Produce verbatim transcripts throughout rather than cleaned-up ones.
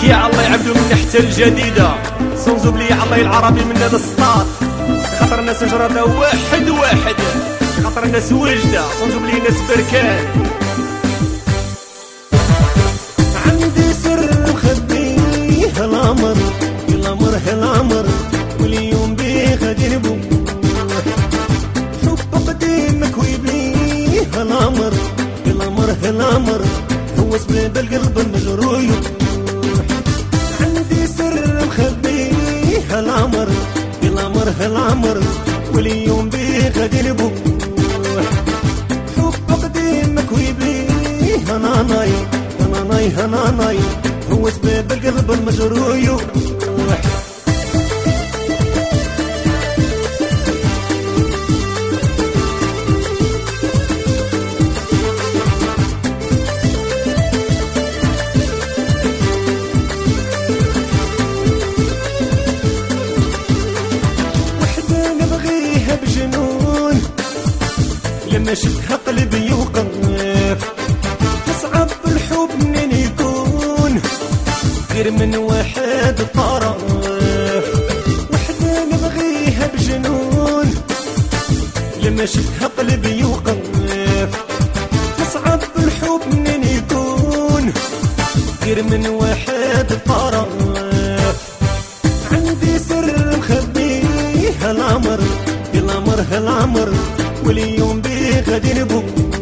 كاع الله يعبدو منا حتى الجديدة سونزو بلي الله العربي منا للسطاط خاطر الناس جرادة واحد واحد خاطر الناس واجدة سونزو بلي ناس بركان. عندي سر مخبيه الامر الامر الامر واليوم بيه غادي نبوح حب قديمك ويبيه الامر الامر الامر هو سبب القلب المجروح. عندي سر مخبيه الامر الامر الامر واليوم بيه غادي نبوح حب قديمك ويبيه انا ناي انا ناي انا ناي هو سبب القلب المجروح. بجنون لما شفتها قلبي يوقف أصعب الحب منين يكون غير من واحد طرف وحدة نبغيها بجنون لما شفتها قلبي يوقف أصعب الحب منين يكون غير من واحد طرف. عندي سر مخبيه الأمر الامر الامر واليوم بيه غادي نبوح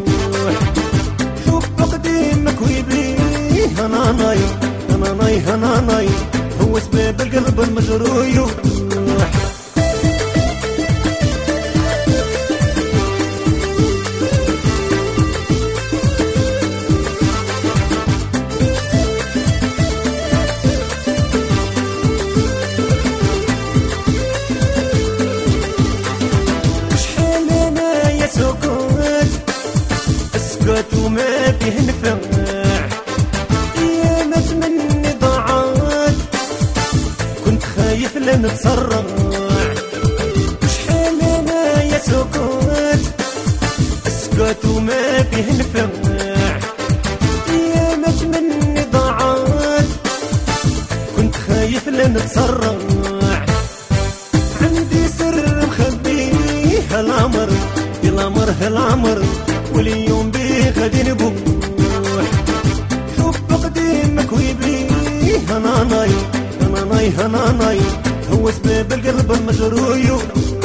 حب قديمك ويبيه انا ناي انا ناي انا ناي هو سبب القلب المجروح. اسكت وما فيه نفع ايامات مني ضاعت كنت خايف لا نتسرع شحال انا يا سكوت اسكت وما فيه نفع ايامات مني ضاعت كنت خايف لا نتسرع. عندي سر مخبيه الامر الامر الامر واليوم بيه غادي نبوح حب قديمك ويبيه انا ناي انا ناي انا ناي هو سبب القلب المجروح.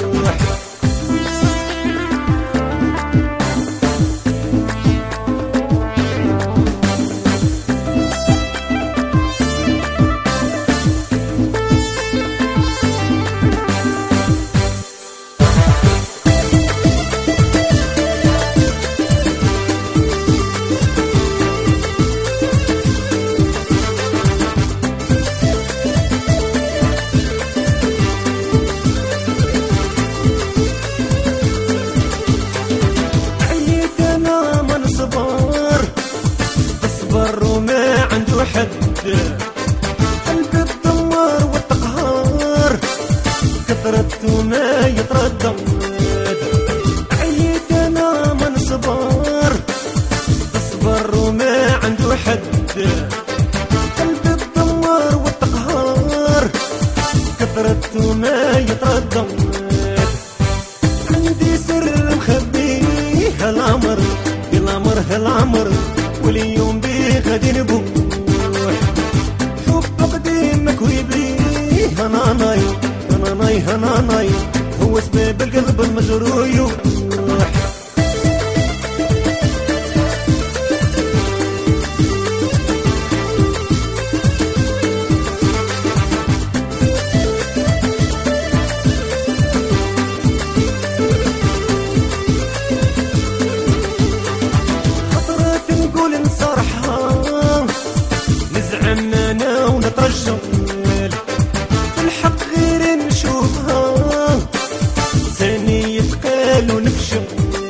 اصبر وما عنده حد قلب الدوار والتقهار كثرت وما يتردد عييت انا من صبر اصبر وما عنده حد قلب الدوار والتقهار كثرت وما يتردد. عندي سر مخبيه الامر الامر الامر واليوم بيه غادي نبوح حب قديمك ويبيه انا ناي انا ناي انا ناي هو سبب القلب المجروح. نزعم انا ونترجم الحق غير نشوفها ثاني يتقال ونفشل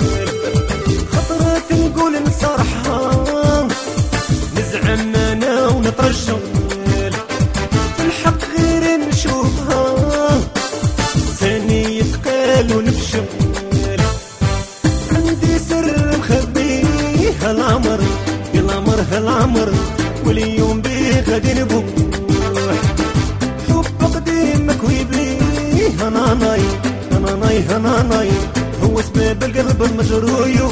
خطرات نقول نصرحها نزعم انا ونترجم الحق غير نشوفها ثاني يتقال ونفشل. عندي سر مخبيه الامر الامر الامر واليوم بيه غادي نبوح هناناي هناناي هناناي هو سبب القلب المجروح.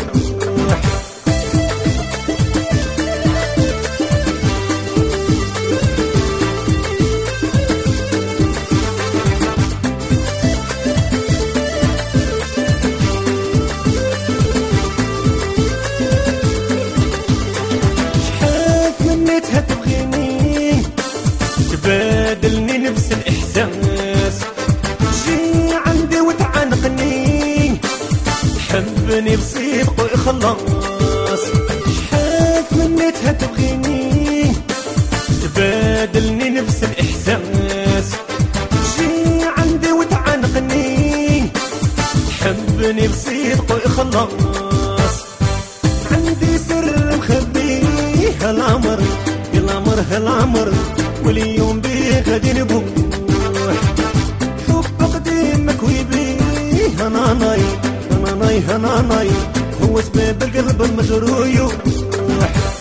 تبغيني تبادلني نفس الإحساس، جي عندي وتعانقني تحبني بصدق وإخلاص. شحال تمنيتها تبغيني تبادلني نفس الإحساس، جي عندي وتعانقني تحبني بصدق وإخلاص. عندي سر مخبيه هالعمر العمر هالعمر واليوم بيه غادي نبوح. حب قديمك ويبيه هناناي هناناي هناناي هو سبب القلب المجروح.